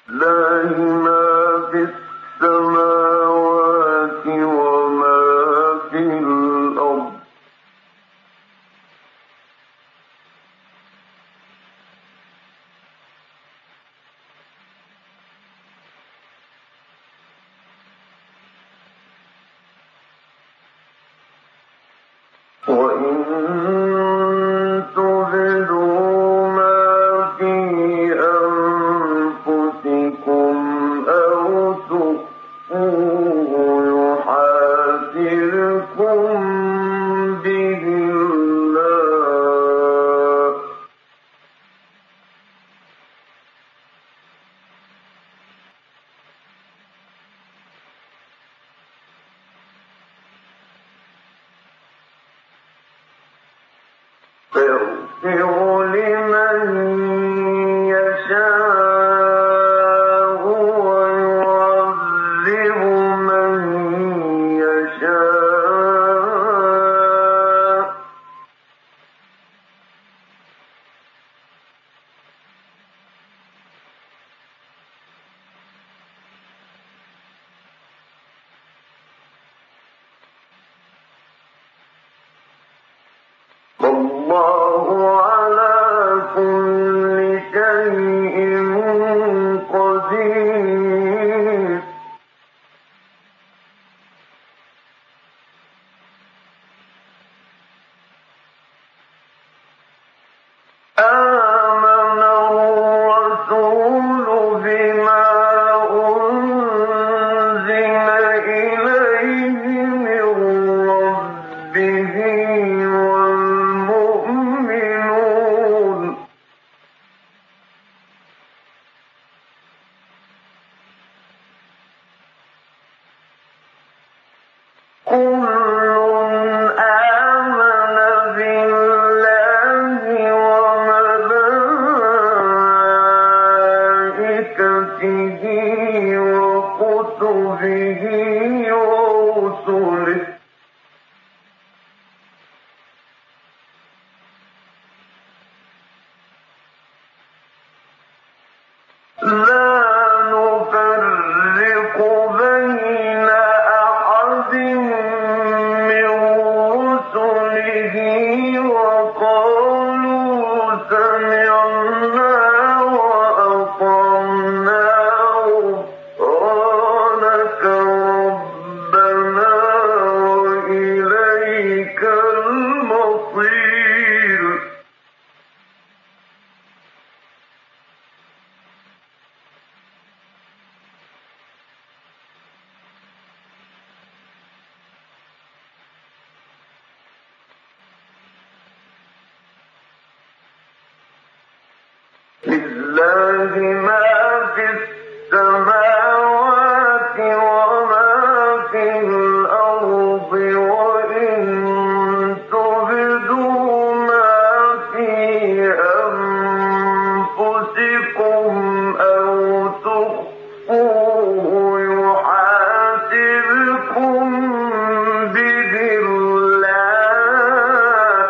لله ما في السماوات وما في الأرض وإن تبدوا ما في أنفسكم أو تخفوه يحاسبكم به الله فيغفر لمن يشاء ويعذب من يشاء والله على كل شيء قدير آمن الرسول بما أنزل إليه من ربه والمؤمنون كل آمن بالله وملائكته وكتبه ورسله لا نفرق بين أحد من رسله وقالوا سمعنا وأطعنا غفرانك ربنا وإليك المصير لله ما في السماوات وما في الأرض وإن تبدوا ما في أنفسكم أو تخفوه يحاسبكم به الله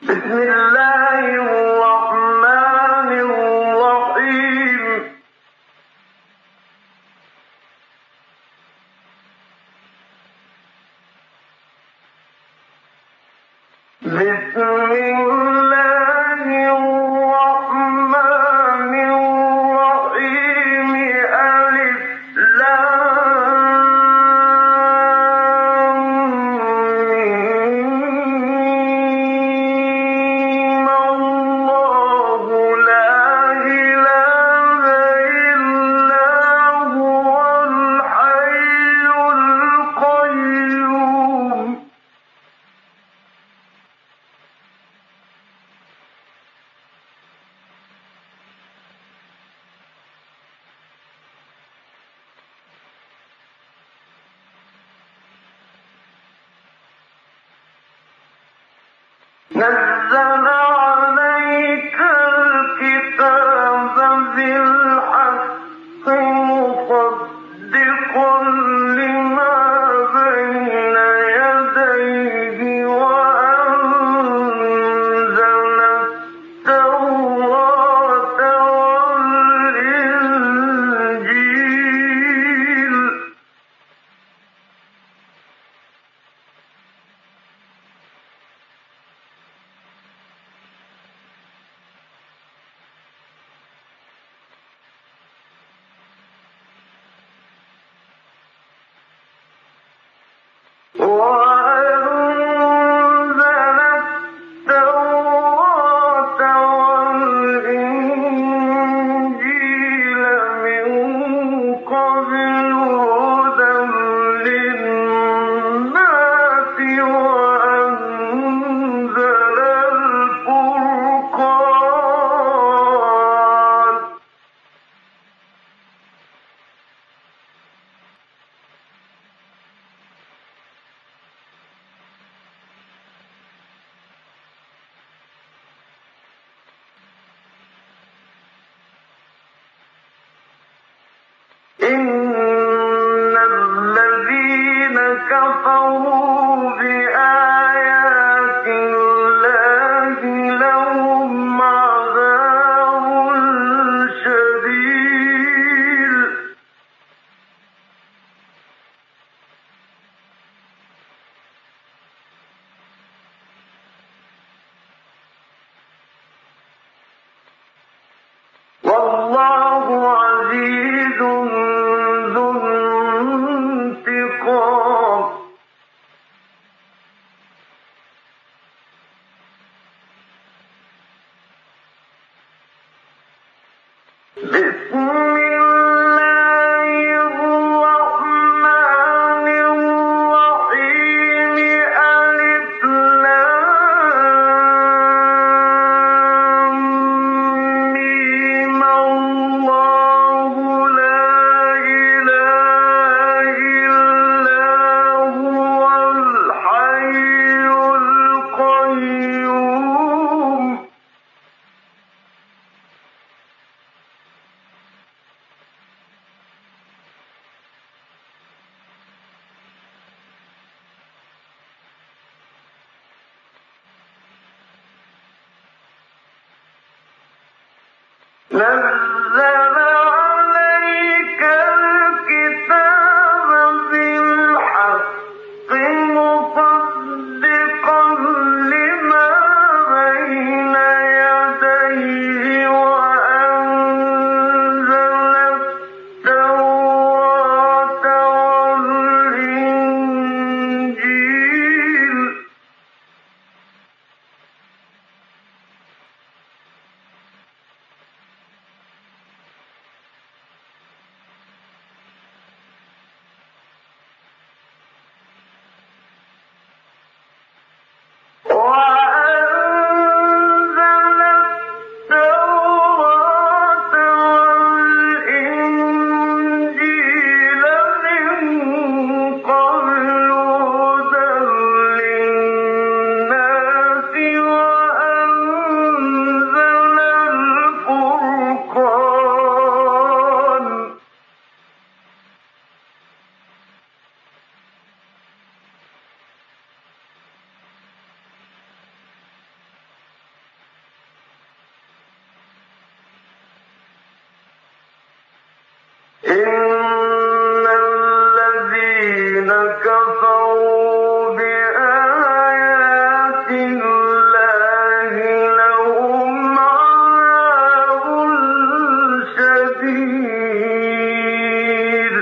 بسم الله الرحمن الرحيم بسم الله الرحمن الرحيم ألف لام ميم الله لا إله إلا هو الحي القيوم نزل عليك الكتاب بالحق مصدقا لما بين يديه وأنزل التوراة والإنجيل وأنزل التوراة والإنجيل من قبل هدى للناس وأنزل الفرقان إن الذين كفروا بآيات الله لهم عذاب شديد والله عزيز ذو انتقام بسم الله الرحمن الرحيم ألف لام ميم الله لا إله إلا هو الحي القيوم نزل عليك الكتاب بالحق مصدقا لما بين يديه وأنزل التوراة والإنجيل وأنزل التوراة والإنجيل من قبل هدى للناس وأنزل الفرقان إِنَّ الَّذِينَ كَفَرُوا بِآيَاتِ اللَّهِ لَهُمْ عَذَابٌ شَدِيدٌ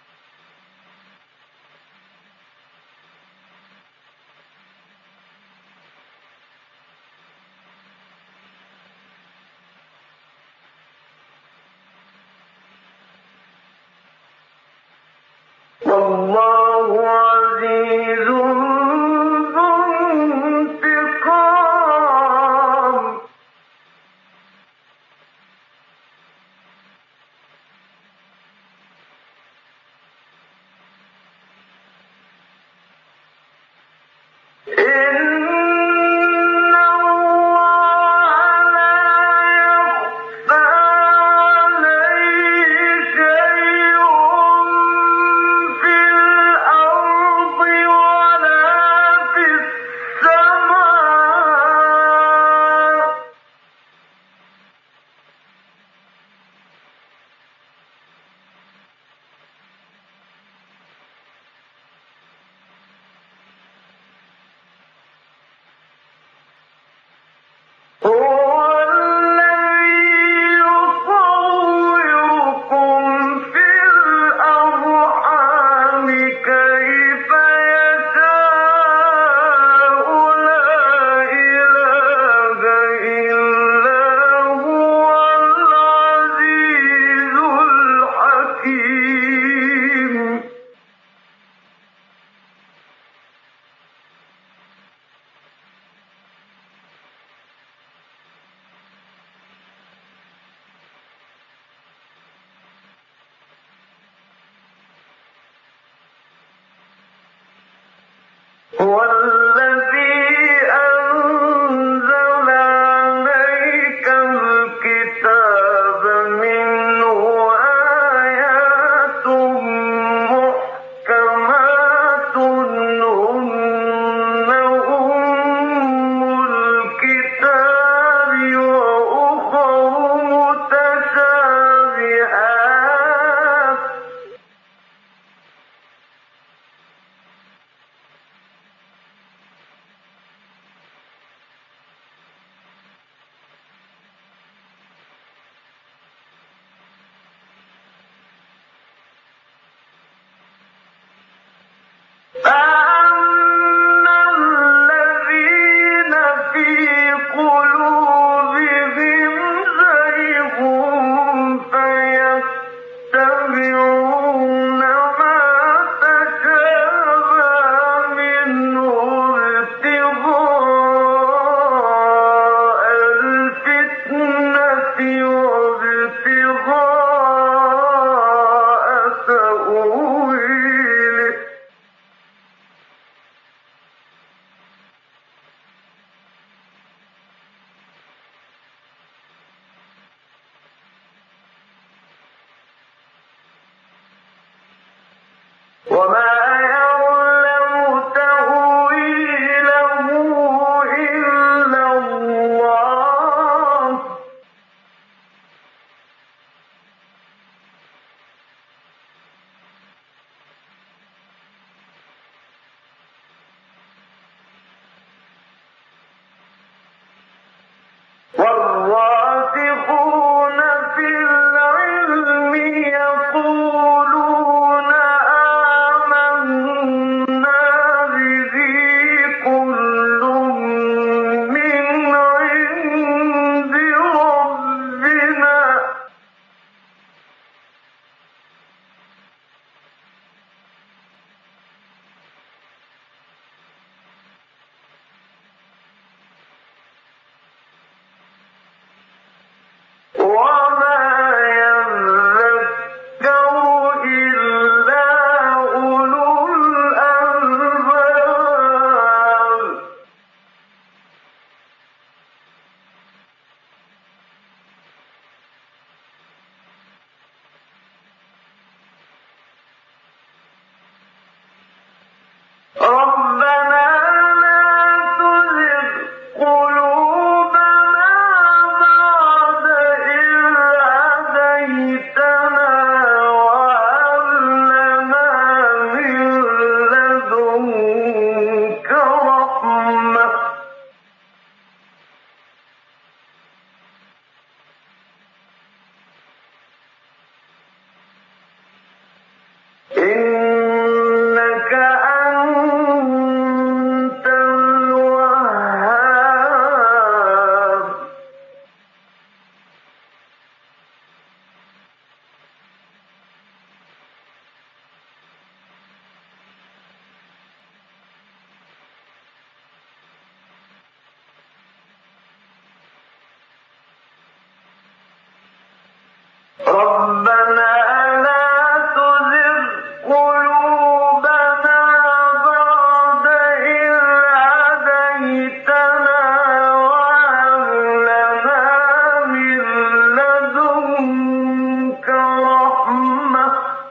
وَاللَّهُ عَزِيزٌ ذُو انتِقَامٍ إِنَّ اللَّهَ لَا يَخْفَىٰ عَلَيْهِ شَيْءٌ فِي الْأَرْضِ وَلَا فِي السَّمَاءِ هُوَ الَّذِي يُصَوِّرُكُمْ فِي الْأَرْحَامِ كَيْفَ يَشَاءُ لَا إِلَٰهَ إِلَّا هُوَ الْعَزِيزُ الْحَكِيمُ هُوَ الَّذِي أَنزَلَ عَلَيْكَ الْكِتَابَ مِنْهُ آيَاتٌ مُحْكَمَاتٌ هُنَّ أُمُّ الْكِتَابِ وَأُخَرُ مُتَشَابِهَاتٌ فَأَمَّا الَّذِينَ فِي قُلُوبِهِمْ زَيْغٌ فَيَتَّبِعُونَ مَا تَشَابَهَ مِنْهُ ابْتِغَاءَ الْفِتْنَةِ وَابْتِغَاءَ تَأْوِيلِهِ ۗ وَمَا يَعْلَمُ تَأْوِيلَهُ إِلَّا اللَّهُ ۗ وَالرَّاسِخُونَ فِي الْعِلْمِ يَقُولُونَ آمَنَّا رَبَّنَا لَا تُزِغْ قُلُوبَنَا بَعْدَ إِذْ هَدَيْتَنَا وَهَبْ لَنَا مِن لَّدُنكَ رَحْمَةً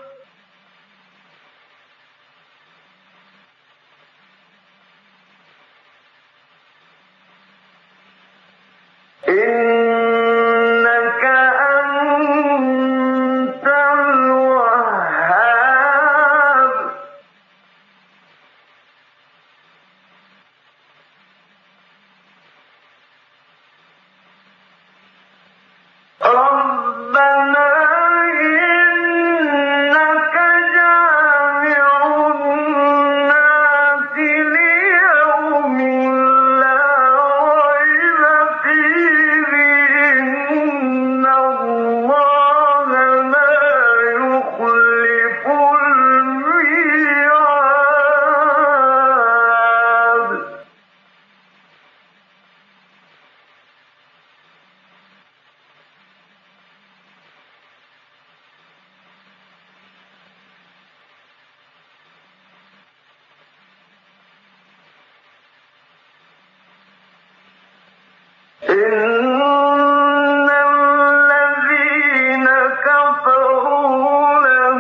إِنَّكَ أَنتَ الْوَهَّابُ رَبَّنَا إِنَّكَ جَامِعُ النَّاسِ لِيَوْمٍ لَّا رَيْبَ فِيهِ إِنَّ اللَّهَ لَا يُخْلِفُ الْمِيعَادَ إِنَّ الَّذِينَ كَفَرُوا لَن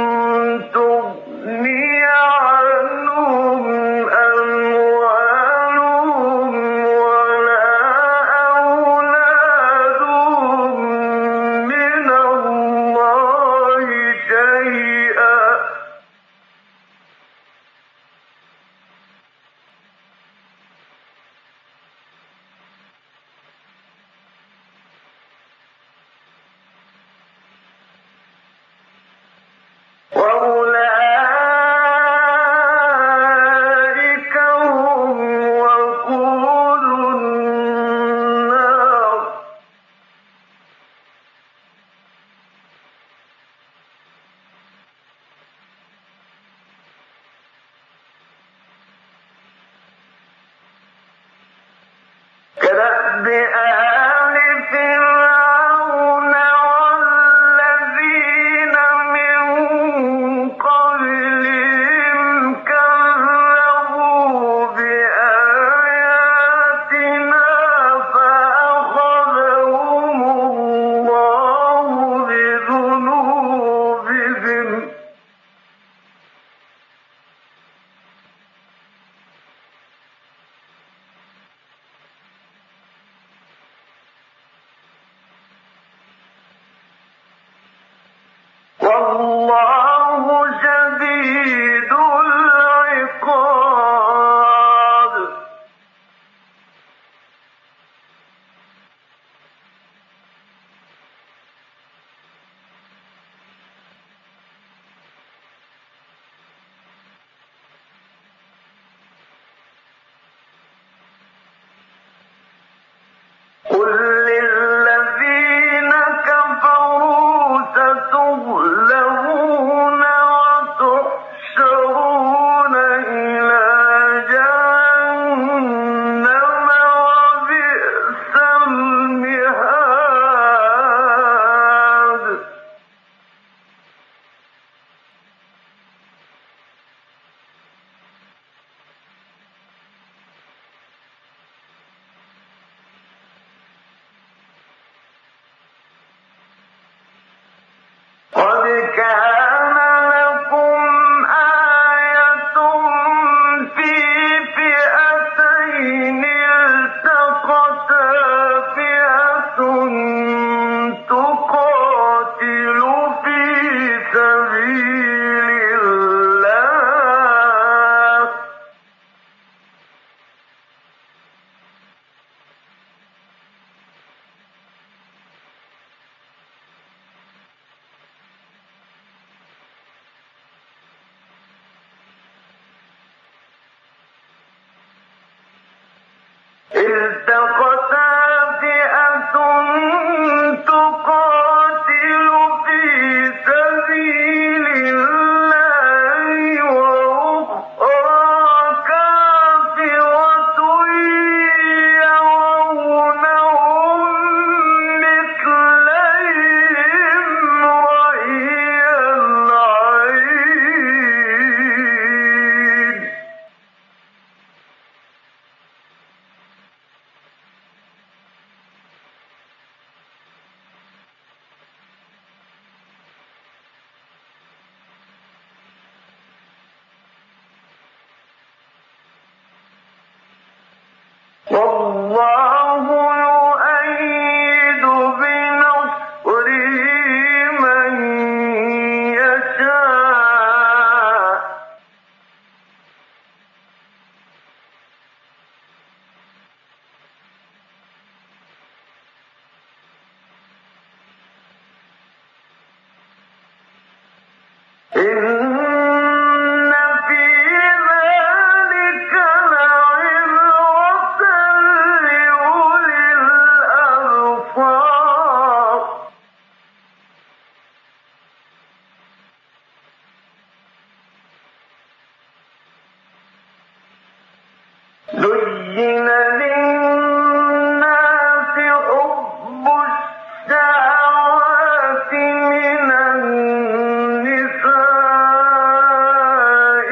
تُغْنِيَ عَنْهُمْ أَمْوَالُهُمْ وَلَا أَوْلَادُهُم مِّنَ اللَّهِ شَيْئًا وَأُولَٰئِكَ هُمْ وَقُودُ النَّارِ كَدَأْبِ آلِ فِرْعَوْنَ وَالَّذِينَ مِن قَبْلِهِمْ كَذَّبُوا بِآيَاتِنَا فَأَخَذَهُمُ اللَّهُ بِذُنُوبِهِمْ وَاللَّهُ شَدِيدُ الْعِقَابِ قُل لِّلَّذِينَ كَفَرُوا سَتُغْلَبُونَ وَتُحْشَرُونَ إِلَىٰ جَهَنَّمَ وَبِئْسَ الْمِهَادُ قَدْ كَانَ لَكُمْ آيَةٌ فِي فِئَتَيْنِ الْتَقَتَا فِئَةٌ تُقَاتِلُ فِي سَبِيلِ اللَّهِ التقتا فئة تقاتل في سبيل الله وأخرى كافرة يرونهم مثليهم وَاللَّهُ يُؤَيِّدُ بِنَصْرِهِ مَن يَشَاءُ ۗ إِنَّ فِي ذَٰلِكَ لَعِبْرَةً لِّأُولِي الْأَبْصَارِ. زُيِّنَ لِلنَّاسِ حُبُّ الشَّهَوَاتِ مِنَ النِّسَاءِ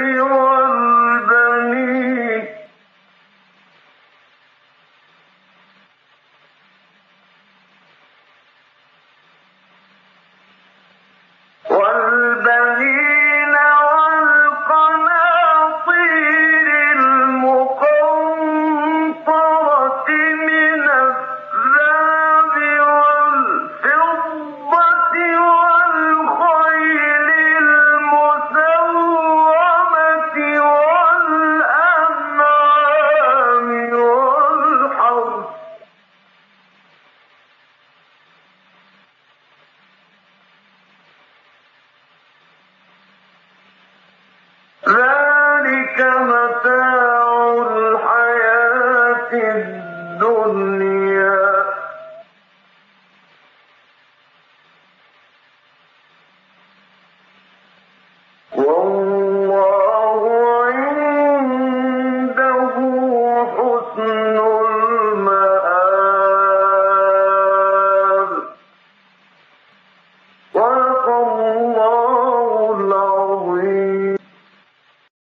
وَالْبَنِينَ وَالْقَنَاطِيرِ الْمُقَنطَرَةِ مِنَ الذَّهَبِ وَالْفِضَّةِ وَالْخَيْلِ الْمُسَوَّمَةِ وَالْأَنْعَامِ وَالْحَرْثِ ۗ ذَٰلِكَ مَتَاعُ